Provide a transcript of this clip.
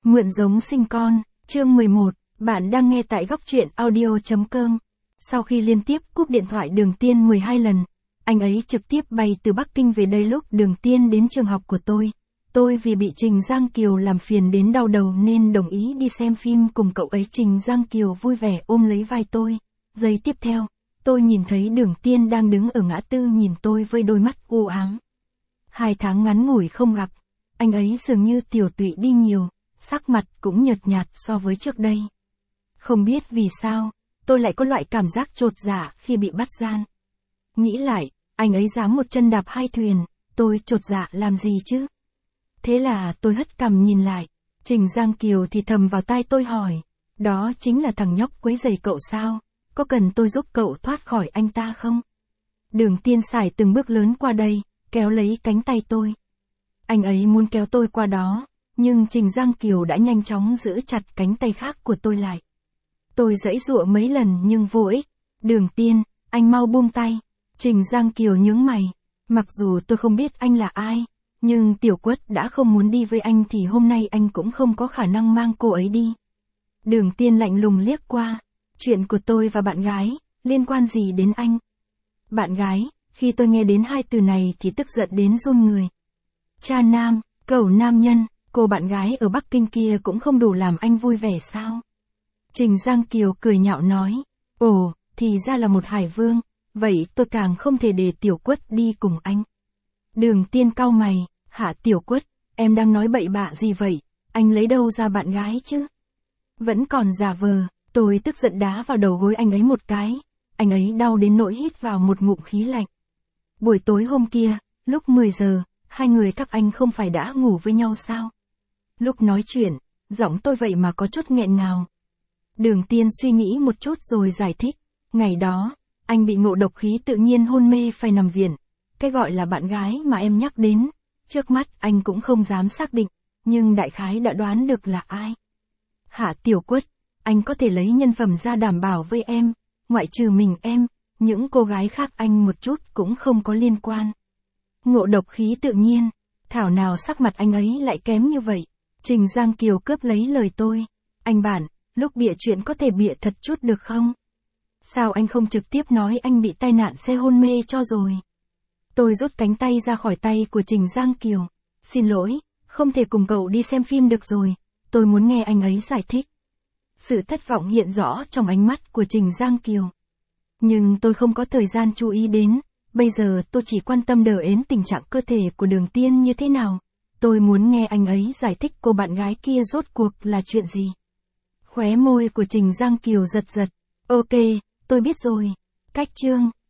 Mượn giống sinh con, chương 11, bạn đang nghe tại góc truyện audio.com. Sau khi liên tiếp cúp điện thoại Đường Tiên 12 lần, anh ấy trực tiếp bay từ Bắc Kinh về đây lúc Đường Tiên đến trường học của tôi. Tôi vì bị Trình Giang Kiều làm phiền đến đau đầu nên đồng ý đi xem phim cùng cậu ấy. Trình Giang Kiều vui vẻ ôm lấy vai tôi. Giây tiếp theo, tôi nhìn thấy Đường Tiên đang đứng ở ngã tư nhìn tôi với đôi mắt u ám. 2 tháng ngắn ngủi không gặp, anh ấy dường như tiểu tụy đi nhiều, sắc mặt cũng nhợt nhạt so với trước đây. Không biết vì sao, tôi lại có loại cảm giác chột dạ khi bị bắt gian. Nghĩ lại, anh ấy dám một chân đạp 2 thuyền, tôi chột dạ làm gì chứ? Thế là tôi hất cằm nhìn lại, Trình Giang Kiều thì thầm vào tai tôi hỏi, đó chính là thằng nhóc quấy rầy cậu sao, có cần tôi giúp cậu thoát khỏi anh ta không? Đường Tiên sải từng bước lớn qua đây, kéo lấy cánh tay tôi. Anh ấy muốn kéo tôi qua đó, nhưng Trình Giang Kiều đã nhanh chóng giữ chặt cánh tay khác của tôi lại. Tôi giãy giụa mấy lần nhưng vô ích. Đường Tiên, anh mau buông tay. Trình Giang Kiều nhướng mày. Mặc dù tôi không biết anh là ai, nhưng Tiểu Quất đã không muốn đi với anh thì hôm nay anh cũng không có khả năng mang cô ấy đi. Đường Tiên lạnh lùng liếc qua. Chuyện của tôi và bạn gái, liên quan gì đến anh? Bạn gái, khi tôi nghe đến 2 từ này thì tức giận đến run người. Cha nam, cẩu nam nhân, cô bạn gái ở Bắc Kinh kia cũng không đủ làm anh vui vẻ sao? Trình Giang Kiều cười nhạo nói, ồ, thì ra là một hải vương, vậy tôi càng không thể để Tiểu Quất đi cùng anh. Đường Tiên cau mày, hả Tiểu Quất, em đang nói bậy bạ gì vậy, anh lấy đâu ra bạn gái chứ? Vẫn còn giả vờ, tôi tức giận đá vào đầu gối anh ấy một cái, anh ấy đau đến nỗi hít vào một ngụm khí lạnh. Buổi tối hôm kia, lúc 10 giờ, 2 người các anh không phải đã ngủ với nhau sao? Lúc nói chuyện, giọng tôi vậy mà có chút nghẹn ngào. Đường Tiên suy nghĩ một chút rồi giải thích, ngày đó, anh bị ngộ độc khí tự nhiên hôn mê phải nằm viện. Cái gọi là bạn gái mà em nhắc đến, trước mắt anh cũng không dám xác định, nhưng đại khái đã đoán được là ai. Hả Tiểu Quất, anh có thể lấy nhân phẩm ra đảm bảo với em, ngoại trừ mình em, những cô gái khác anh một chút cũng không có liên quan. Ngộ độc khí tự nhiên, thảo nào sắc mặt anh ấy lại kém như vậy. Trình Giang Kiều cướp lấy lời tôi. Anh bạn, lúc bịa chuyện có thể bịa thật chút được không? Sao anh không trực tiếp nói anh bị tai nạn xe hôn mê cho rồi? Tôi rút cánh tay ra khỏi tay của Trình Giang Kiều. Xin lỗi, không thể cùng cậu đi xem phim được rồi. Tôi muốn nghe anh ấy giải thích. Sự thất vọng hiện rõ trong ánh mắt của Trình Giang Kiều. Nhưng tôi không có thời gian chú ý đến. Bây giờ tôi chỉ quan tâm đờ ến tình trạng cơ thể của Đường Tiên như thế nào. Tôi muốn nghe anh ấy giải thích cô bạn gái kia rốt cuộc là chuyện gì. Khóe môi của Trình Giang Kiều giật giật. Ok, tôi biết rồi. Cách chương.